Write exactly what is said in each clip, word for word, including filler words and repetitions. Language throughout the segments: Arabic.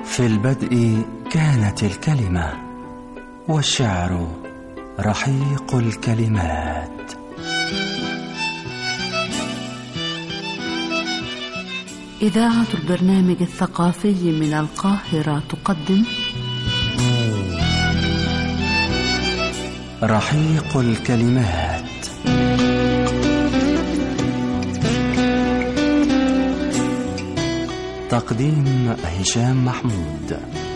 في البدء كانت الكلمة، والشعر رحيق الكلمات. إذاعة البرنامج الثقافي من القاهرة تقدم رحيق الكلمات. تقديم هشام محمود.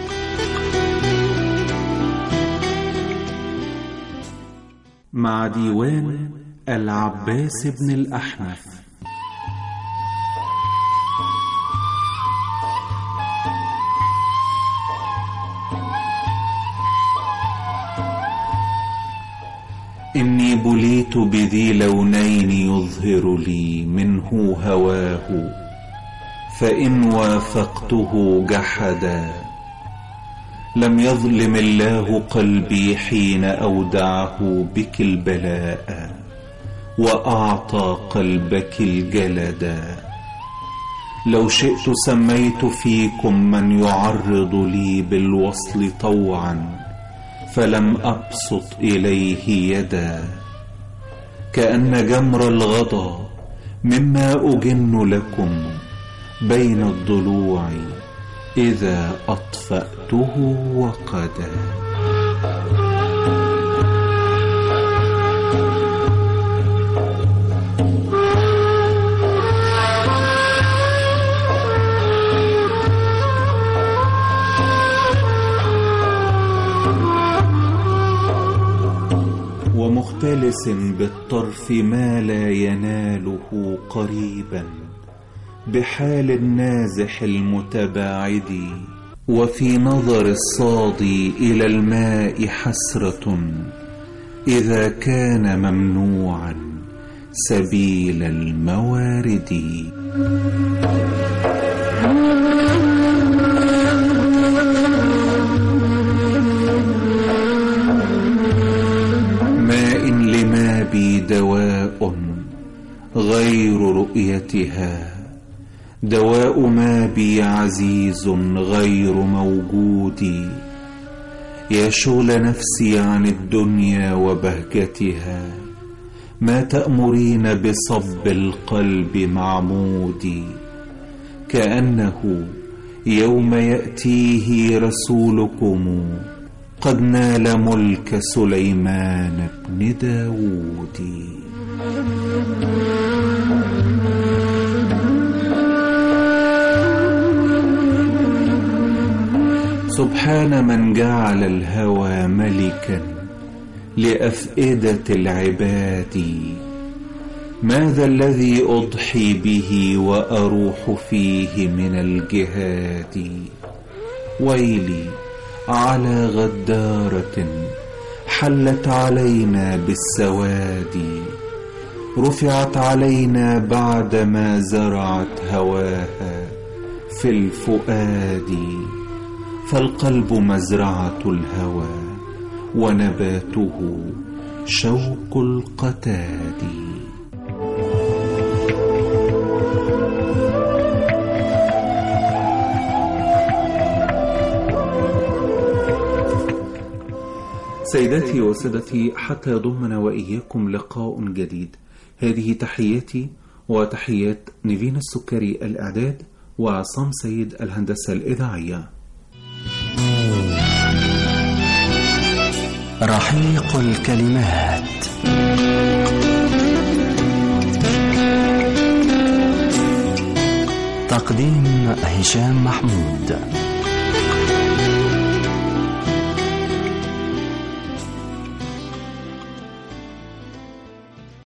مع ديوان العباس بن الأحنف. إني بليت بذي لونين يظهر لي منه هواه، فإن وافقته جحدا. لم يظلم الله قلبي حين أودعه بك البلاء، وأعطى قلبك الجلدا. لو شئت سميت فيكم من يعرض لي بالوصل طوعا، فلم أبسط إليه يدا. كأن جمر الغضا مما أجن لكم بين الضلوع، إذا أطفأته وقدا. ومختلس بالطرف ما لا يناله قريبا، بحال النازح المتباعد. وفي نظر الصادي إلى الماء حسرة، إذا كان ممنوعا سبيل الموارد. ماء لما بي دواء غير رؤيتها، دواء ما بي عزيز غير موجود. يا شغل نفسي عن الدنيا وبهجتها، ما تأمرين بصب القلب معمودي. كأنه يوم يأتيه رسولكم قد نال ملك سليمان بن داود. سبحان من جعل الهوى ملكا لأفئدة العباد. ماذا الذي أضحي به وأروح فيه من الجهاد؟ ويلي على غدارة حلت علينا بالسواد، رفعت علينا بعدما زرعت هواها في الفؤاد. فالقلب مزرعة الهوى ونباته شوق القتاد. سيداتي وسادتي، حتى يضمنا وإياكم لقاء جديد، هذه تحياتي وتحيات نيفين السكري الإعداد، وعصام سيد الهندسة الإذاعية. رحيق الكلمات. تقديم هشام محمود.